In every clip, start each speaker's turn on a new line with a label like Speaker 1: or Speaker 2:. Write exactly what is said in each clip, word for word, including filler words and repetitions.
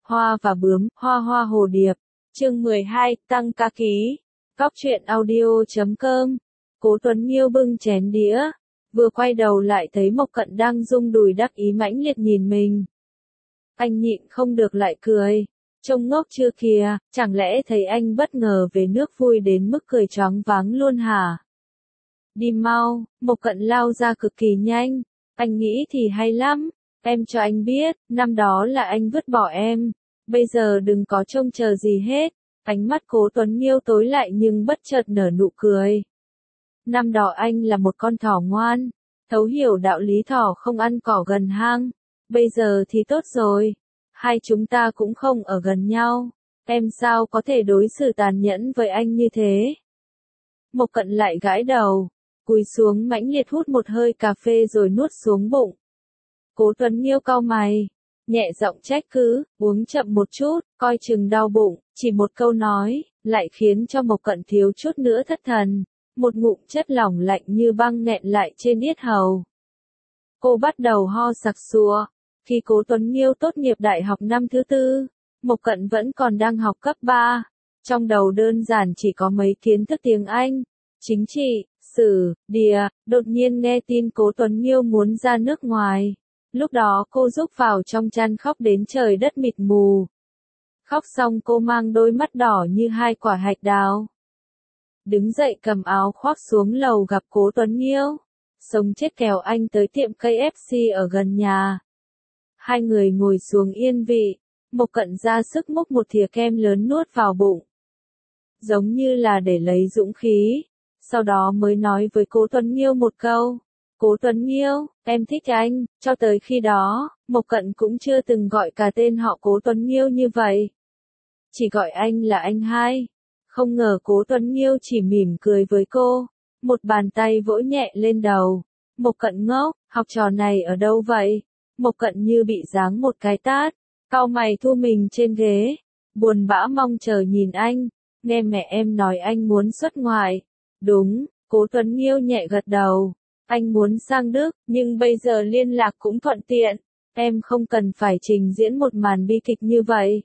Speaker 1: Hoa và bướm, hoa hoa hồ điệp. Chương mười hai, tăng ca ký. Góc truyện audio chấm com. Cố Tuấn Nghiêu bưng chén đĩa, vừa quay đầu lại thấy Mộc Cận đang rung đùi đắc ý mãnh liệt nhìn mình. Anh nhịn không được lại cười. Trông ngốc chưa kìa, chẳng lẽ thấy anh bất ngờ về nước vui đến mức cười choáng váng luôn hả? Đi mau, Mộc Cận lao ra cực kỳ nhanh. Anh nghĩ thì hay lắm, em cho anh biết, năm đó là anh vứt bỏ em. Bây giờ đừng có trông chờ gì hết. Ánh mắt Cố Tuấn Nghiêu tối lại nhưng bất chợt nở nụ cười. Năm đó anh là một con thỏ ngoan, thấu hiểu đạo lý thỏ không ăn cỏ gần hang. Bây giờ thì tốt rồi, hai chúng ta cũng không ở gần nhau. Em sao có thể đối xử tàn nhẫn với anh như thế? Mộc Cận lại gãi đầu, cúi xuống mãnh liệt hút một hơi cà phê rồi nuốt xuống bụng. Cố Tuấn Nghiêu cau mày, nhẹ giọng trách cứ, uống chậm một chút, coi chừng đau bụng. Chỉ một câu nói, lại khiến cho Mộc Cận thiếu chút nữa thất thần. Một ngụm chất lỏng lạnh như băng nghẹn lại trên yết hầu. Cô bắt đầu ho sặc sụa. Khi Cố Tuấn Nghiêu tốt nghiệp đại học năm thứ tư, Mộc Cận vẫn còn đang học cấp ba. Trong đầu đơn giản chỉ có mấy kiến thức tiếng Anh, chính trị, sử, địa. Đột nhiên nghe tin Cố Tuấn Nghiêu muốn ra nước ngoài. Lúc đó cô rúc vào trong chăn khóc đến trời đất mịt mù. Khóc xong cô mang đôi mắt đỏ như hai quả hạch đào. Đứng dậy cầm áo khoác xuống lầu gặp Cố Tuấn Nghiêu. Sống chết kéo anh tới tiệm cây ép xê ở gần nhà. Hai người ngồi xuống yên vị. Mộc Cận ra sức múc một thìa kem lớn nuốt vào bụng. Giống như là để lấy dũng khí. Sau đó mới nói với Cố Tuấn Nghiêu một câu. Cố Tuấn Nghiêu, em thích anh. Cho tới khi đó, Mộc Cận cũng chưa từng gọi cả tên họ Cố Tuấn Nghiêu như vậy. Chỉ gọi anh là anh hai. Không ngờ Cố Tuấn Nghiêu chỉ mỉm cười với cô. Một bàn tay vỗ nhẹ lên đầu. Mộc Cận ngốc, học trò này ở đâu vậy? Mộc Cận như bị giáng một cái tát. Cau mày thu mình trên ghế. Buồn bã mong chờ nhìn anh. Nghe mẹ em nói anh muốn xuất ngoại. Đúng, Cố Tuấn Nghiêu nhẹ gật đầu. Anh muốn sang Đức, nhưng bây giờ liên lạc cũng thuận tiện. Em không cần phải trình diễn một màn bi kịch như vậy.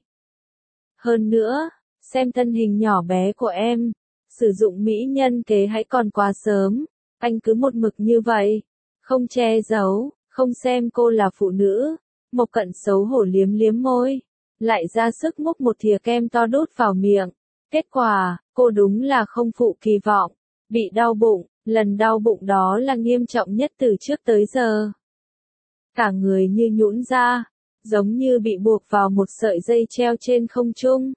Speaker 1: Hơn nữa, xem thân hình nhỏ bé của em, sử dụng mỹ nhân kế hãy còn quá sớm. Anh cứ một mực như vậy, không che giấu, không xem cô là phụ nữ. Mộc Cận xấu hổ liếm liếm môi, lại ra sức múc một thìa kem to đút vào miệng. Kết quả, cô đúng là không phụ kỳ vọng, bị đau bụng. Lần đau bụng đó là nghiêm trọng nhất từ trước tới giờ. Cả người như nhũn ra, giống như bị buộc vào một sợi dây treo trên không trung.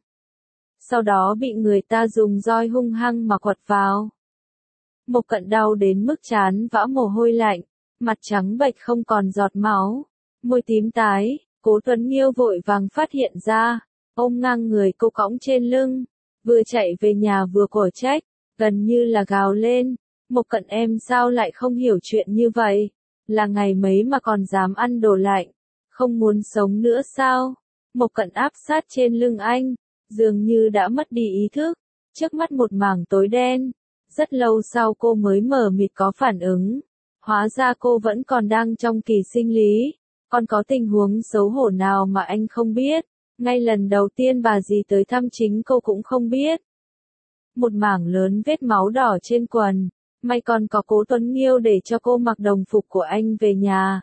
Speaker 1: Sau đó bị người ta dùng roi hung hăng mà quật vào. Mộc Cận đau đến mức trán vã mồ hôi lạnh, mặt trắng bệch không còn giọt máu, môi tím tái. Cố Tuấn Nghiêu vội vàng phát hiện ra, ôm ngang người cô cõng trên lưng, vừa chạy về nhà vừa cổ trách, gần như là gào lên. Mộc Cận em sao lại không hiểu chuyện như vậy? Là ngày mấy mà còn dám ăn đồ lạnh? Không muốn sống nữa sao? Mộc Cận áp sát trên lưng anh, dường như đã mất đi ý thức. Trước mắt một mảng tối đen. Rất lâu sau cô mới mở mịt có phản ứng. Hóa ra cô vẫn còn đang trong kỳ sinh lý. Còn có tình huống xấu hổ nào mà anh không biết? Ngay lần đầu tiên bà dì tới thăm chính cô cũng không biết. Một mảng lớn vết máu đỏ trên quần. May còn có Cố Tuấn Nghiêu để cho cô mặc đồng phục của anh về nhà.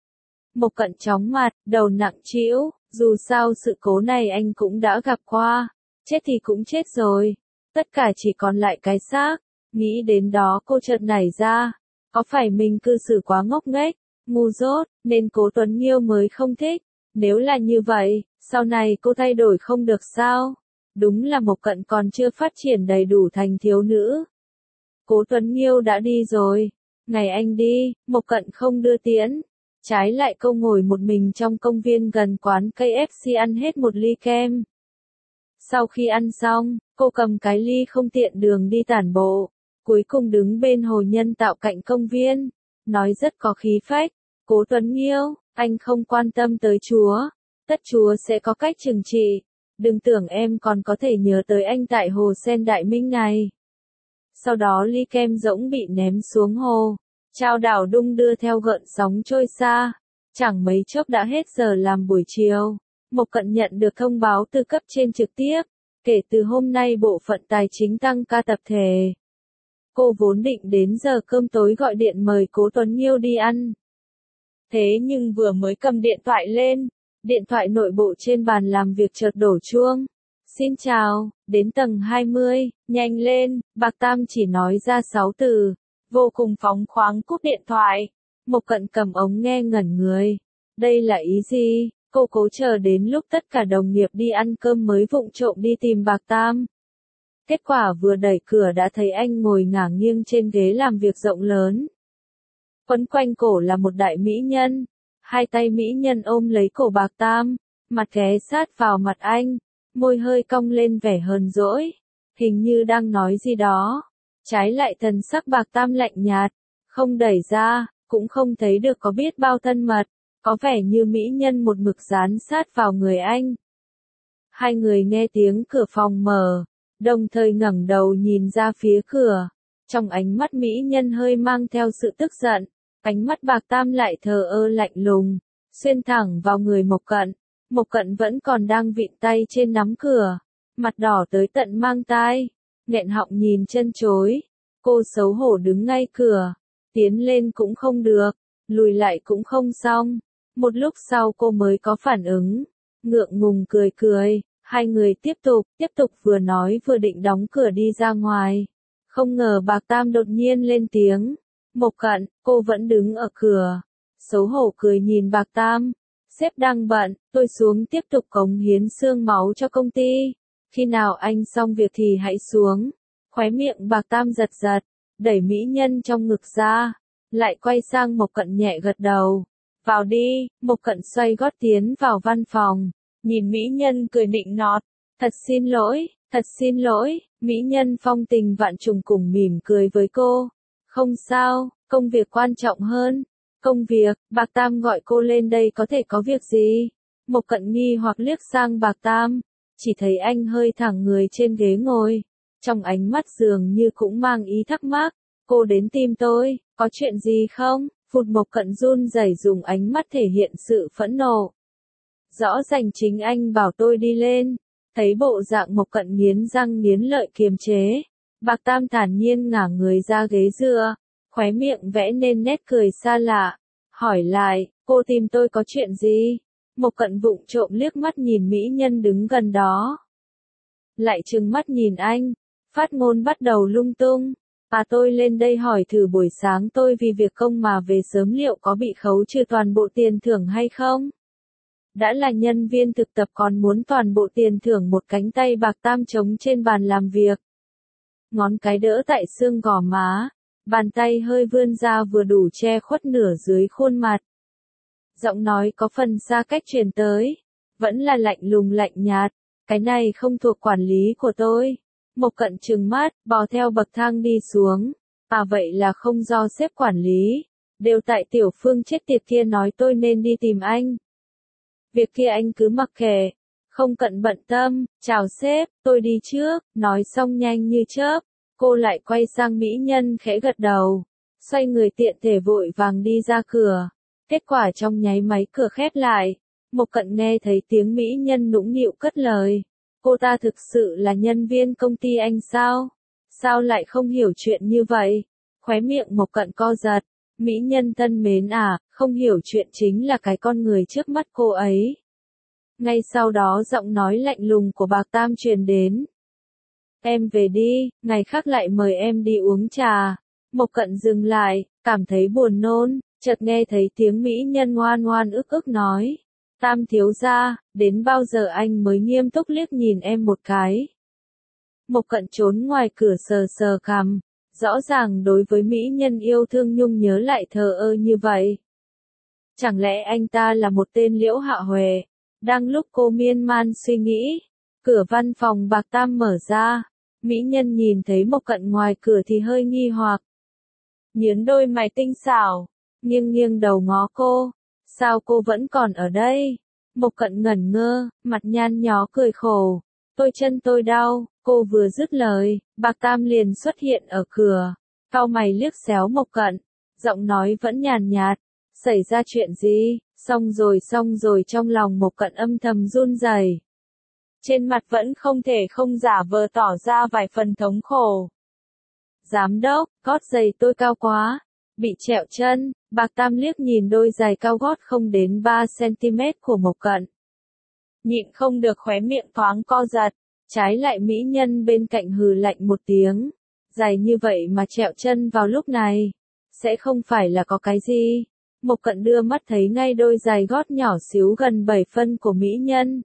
Speaker 1: Mộc Cận chóng mặt, đầu nặng trĩu, dù sao sự cố này anh cũng đã gặp qua. Chết thì cũng chết rồi. Tất cả chỉ còn lại cái xác. Nghĩ đến đó cô chợt nảy ra. Có phải mình cư xử quá ngốc nghếch, ngu dốt, nên Cố Tuấn Nghiêu mới không thích? Nếu là như vậy, sau này cô thay đổi không được sao? Đúng là Mộc Cận còn chưa phát triển đầy đủ thành thiếu nữ. Cố Tuấn Nghiêu đã đi rồi. Ngày anh đi, Mộc Cận không đưa tiễn. Trái lại cô ngồi một mình trong công viên gần quán cây ép xê ăn hết một ly kem. Sau khi ăn xong, cô cầm cái ly không tiện đường đi tản bộ. Cuối cùng đứng bên hồ nhân tạo cạnh công viên. Nói rất có khí phách. Cố Tuấn Nghiêu, anh không quan tâm tới Chúa. Tất Chúa sẽ có cách trừng trị. Đừng tưởng em còn có thể nhớ tới anh tại hồ sen Đại Minh này. Sau đó ly kem rỗng bị ném xuống hồ. Chao đảo đung đưa theo gợn sóng trôi xa. Chẳng mấy chốc đã hết giờ làm buổi chiều. Mộc Cận nhận được thông báo từ cấp trên trực tiếp, kể từ hôm nay bộ phận tài chính tăng ca tập thể. Cô vốn định đến giờ cơm tối gọi điện mời Cố Tuấn Nghiêu đi ăn. Thế nhưng vừa mới cầm điện thoại lên, điện thoại nội bộ trên bàn làm việc chợt đổ chuông. Xin chào, đến tầng hai mươi, nhanh lên, Bạc Tam chỉ nói ra sáu từ, vô cùng phóng khoáng cúp điện thoại. Mộc Cận cầm ống nghe ngẩn người. Đây là ý gì? Cô cố chờ đến lúc tất cả đồng nghiệp đi ăn cơm mới vụng trộm đi tìm Bạc Tam. Kết quả vừa đẩy cửa đã thấy anh ngồi ngả nghiêng trên ghế làm việc rộng lớn. Quấn quanh cổ là một đại mỹ nhân, hai tay mỹ nhân ôm lấy cổ Bạc Tam, mặt ghé sát vào mặt anh, môi hơi cong lên vẻ hờn dỗi, hình như đang nói gì đó. Trái lại thần sắc Bạc Tam lạnh nhạt, không đẩy ra, cũng không thấy được có biết bao thân mật, có vẻ như mỹ nhân một mực dán sát vào người anh. Hai người nghe tiếng cửa phòng mở, đồng thời ngẩng đầu nhìn ra phía cửa, trong ánh mắt mỹ nhân hơi mang theo sự tức giận, ánh mắt Bạc Tam lại thờ ơ lạnh lùng, xuyên thẳng vào người Mộc Cận. Mộc Cận vẫn còn đang vịn tay trên nắm cửa, mặt đỏ tới tận mang tai, nghẹn họng nhìn chân chối. Cô xấu hổ đứng ngay cửa, tiến lên cũng không được, lùi lại cũng không xong. Một lúc sau cô mới có phản ứng, ngượng ngùng cười cười, hai người tiếp tục, tiếp tục vừa nói vừa định đóng cửa đi ra ngoài. Không ngờ Bạc Tam đột nhiên lên tiếng, Mộc Cận, cô vẫn đứng ở cửa, xấu hổ cười nhìn Bạc Tam, sếp đang bận, tôi xuống tiếp tục cống hiến xương máu cho công ty, khi nào anh xong việc thì hãy xuống. Khóe miệng Bạc Tam giật giật, đẩy mỹ nhân trong ngực ra, lại quay sang Mộc Cận nhẹ gật đầu. Vào đi, Mộc Cận xoay gót tiến vào văn phòng, nhìn mỹ nhân cười nịnh nọt, thật xin lỗi, thật xin lỗi, mỹ nhân phong tình vạn trùng cùng mỉm cười với cô. Không sao, công việc quan trọng hơn. Công việc, Bạc Tam gọi cô lên đây có thể có việc gì? Mộc Cận nghi hoặc liếc sang Bạc Tam, chỉ thấy anh hơi thẳng người trên ghế ngồi, trong ánh mắt dường như cũng mang ý thắc mắc. Cô đến tìm tôi, có chuyện gì không? Phụt, Mộc Cận run rẩy dùng ánh mắt thể hiện sự phẫn nộ. Rõ ràng chính anh bảo tôi đi lên. Thấy bộ dạng Mộc Cận nghiến răng nghiến lợi kiềm chế, Bạc Tam thản nhiên ngả người ra ghế dựa, khóe miệng vẽ nên nét cười xa lạ, hỏi lại, cô tìm tôi có chuyện gì? Mộc Cận vụng trộm liếc mắt nhìn mỹ nhân đứng gần đó, lại trừng mắt nhìn anh, phát ngôn bắt đầu lung tung. À, tôi lên đây hỏi thử buổi sáng tôi vì việc công mà về sớm liệu có bị khấu trừ toàn bộ tiền thưởng hay không? Đã là nhân viên thực tập còn muốn toàn bộ tiền thưởng. Một cánh tay Bạc Tam trống trên bàn làm việc, ngón cái đỡ tại xương gò má, bàn tay hơi vươn ra vừa đủ che khuất nửa dưới khuôn mặt. Giọng nói có phần xa cách truyền tới, vẫn là lạnh lùng lạnh nhạt, cái này không thuộc quản lý của tôi. Mộc Cận trừng mắt, bò theo bậc thang đi xuống. À, vậy là không do sếp quản lý, đều tại tiểu Phương chết tiệt kia nói tôi nên đi tìm anh. Việc kia anh cứ mặc kệ, không cần bận tâm. Chào sếp, tôi đi trước. Nói xong nhanh như chớp, cô lại quay sang mỹ nhân khẽ gật đầu, xoay người tiện thể vội vàng đi ra cửa. Kết quả trong nháy máy cửa khép lại, Mộc Cận nghe thấy tiếng mỹ nhân nũng nịu cất lời. Cô ta thực sự là nhân viên công ty anh sao? Sao lại không hiểu chuyện như vậy? Khóe miệng Mộc Cận co giật. Mỹ nhân thân mến à, không hiểu chuyện chính là cái con người trước mắt cô ấy. Ngay sau đó giọng nói lạnh lùng của Bạc Tam truyền đến. Em về đi, ngày khác lại mời em đi uống trà. Mộc Cận dừng lại, cảm thấy buồn nôn, chợt nghe thấy tiếng mỹ nhân ngoan ngoan ức ức nói. Tam thiếu gia, đến bao giờ anh mới nghiêm túc liếc nhìn em một cái? Mộc Cận trốn ngoài cửa sờ sờ cằm, rõ ràng đối với mỹ nhân yêu thương nhung nhớ lại thờ ơ như vậy. Chẳng lẽ anh ta là một tên Liễu Hạ Huệ? Đang lúc cô miên man suy nghĩ, cửa văn phòng Bạc Tam mở ra, mỹ nhân nhìn thấy Mộc Cận ngoài cửa thì hơi nghi hoặc. Nhướng đôi mày tinh xảo, nghiêng nghiêng đầu ngó cô. Sao cô vẫn còn ở đây? Mộc Cận ngẩn ngơ, mặt nhăn nhó cười khổ. Tôi chân tôi đau. Cô vừa dứt lời, Bạc Tam liền xuất hiện ở cửa, cau mày liếc xéo Mộc Cận, giọng nói vẫn nhàn nhạt. Xảy ra chuyện gì? Xong rồi xong rồi trong lòng Mộc Cận âm thầm run rẩy. Trên mặt vẫn không thể không giả vờ tỏ ra vài phần thống khổ. Giám đốc, gót giày tôi cao quá, bị trẹo chân. Bạc Tam liếc nhìn đôi giày cao gót không đến ba xăng-ti-mét của Mộc Cận. Nhịn không được khóe miệng thoáng co giật, trái lại mỹ nhân bên cạnh hừ lạnh một tiếng. Giày như vậy mà trẹo chân vào lúc này, sẽ không phải là có cái gì. Mộc Cận đưa mắt thấy ngay đôi giày gót nhỏ xíu gần bảy phân của mỹ nhân.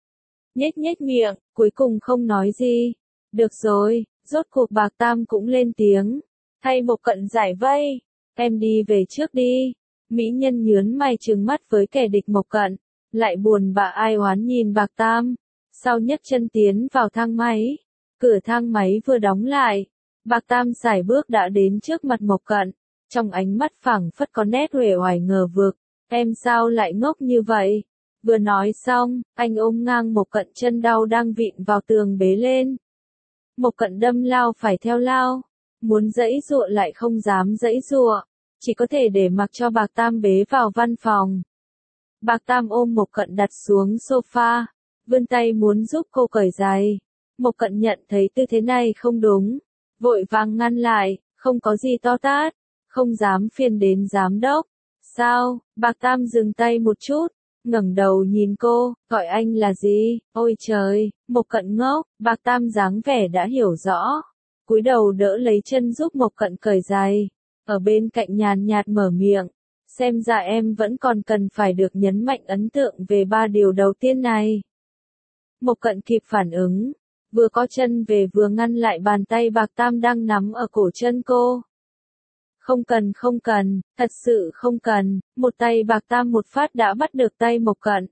Speaker 1: Nhếch nhếch miệng, cuối cùng không nói gì. Được rồi, rốt cuộc Bạc Tam cũng lên tiếng. Thay Mộc Cận giải vây, em đi về trước đi. Mỹ nhân nhướng mày trừng mắt với kẻ địch Mộc Cận, lại buồn bã ai oán nhìn Bạc Tam. Sau nhấc chân tiến vào thang máy. Cửa thang máy vừa đóng lại, Bạc Tam sải bước đã đến trước mặt Mộc Cận. Trong ánh mắt phảng phất có nét uể oải ngờ vực. Em sao lại ngốc như vậy? Vừa nói xong, anh ôm ngang Mộc Cận chân đau đang vịn vào tường bế lên. Mộc Cận đâm lao phải theo lao, muốn giãy giụa lại không dám giãy giụa, chỉ có thể để mặc cho Bạc Tam bế vào văn phòng. Bạc Tam ôm Mộc Cận đặt xuống sofa, vươn tay muốn giúp cô cởi giày. Mộc Cận nhận thấy tư thế này không đúng, vội vàng ngăn lại, không có gì to tát, không dám phiền đến giám đốc. Sao? Bạc Tam dừng tay một chút, ngẩng đầu nhìn cô, gọi anh là gì? Ôi trời, Mộc Cận ngốc. Bạc Tam dáng vẻ đã hiểu rõ, cúi đầu đỡ lấy chân giúp Mộc Cận cởi giày, ở bên cạnh nhàn nhạt mở miệng, xem ra em vẫn còn cần phải được nhấn mạnh ấn tượng về ba điều đầu tiên này. Mộc Cận kịp phản ứng, vừa có chân về vừa ngăn lại bàn tay Bạc Tam đang nắm ở cổ chân cô. Không cần không cần, thật sự không cần. Một tay Bạc Tam một phát đã bắt được tay Mộc Cận.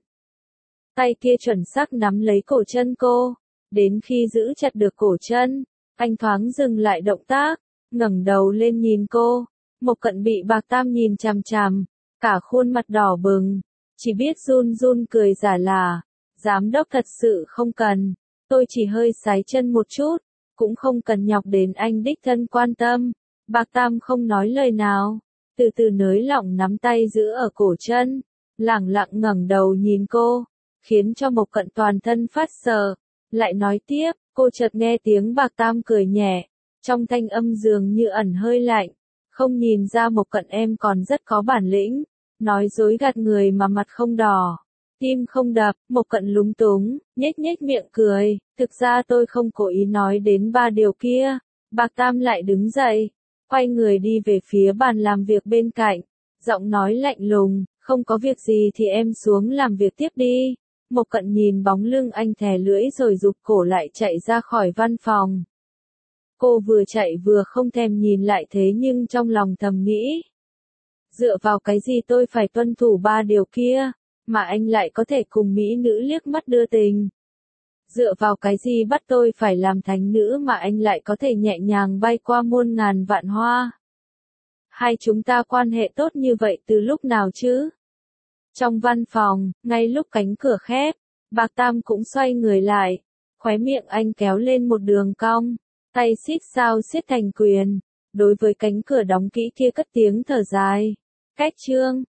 Speaker 1: Tay kia chuẩn xác nắm lấy cổ chân cô, đến khi giữ chặt được cổ chân, anh thoáng dừng lại động tác, ngẩng đầu lên nhìn cô. Mộc Cận bị Bạc Tam nhìn chằm chằm, cả khuôn mặt đỏ bừng, chỉ biết run run cười giả là, giám đốc thật sự không cần, tôi chỉ hơi sái chân một chút, cũng không cần nhọc đến anh đích thân quan tâm. Bạc Tam không nói lời nào, từ từ nới lỏng nắm tay giữ ở cổ chân, lẳng lặng ngẩng đầu nhìn cô, khiến cho Mộc Cận toàn thân phát sợ, lại nói tiếp, cô chợt nghe tiếng Bạc Tam cười nhẹ, trong thanh âm dường như ẩn hơi lạnh, không nhìn ra Mộc Cận em còn rất có bản lĩnh, nói dối gạt người mà mặt không đỏ, tim không đập. Mộc Cận lúng túng, nhếch nhếch miệng cười, thực ra tôi không cố ý nói đến ba điều kia. Bạc Tam lại đứng dậy, quay người đi về phía bàn làm việc bên cạnh, giọng nói lạnh lùng, không có việc gì thì em xuống làm việc tiếp đi. Mộc Cận nhìn bóng lưng anh thè lưỡi rồi rụt cổ lại chạy ra khỏi văn phòng. Cô vừa chạy vừa không thèm nhìn lại thế nhưng trong lòng thầm nghĩ. Dựa vào cái gì tôi phải tuân thủ ba điều kia, mà anh lại có thể cùng mỹ nữ liếc mắt đưa tình. Dựa vào cái gì bắt tôi phải làm thánh nữ mà anh lại có thể nhẹ nhàng bay qua muôn ngàn vạn hoa. Hai chúng ta quan hệ tốt như vậy từ lúc nào chứ? Trong văn phòng, ngay lúc cánh cửa khép, Bạc Tam cũng xoay người lại, khóe miệng anh kéo lên một đường cong, tay siết sao siết thành quyền, đối với cánh cửa đóng kỹ kia cất tiếng thở dài. Cách chương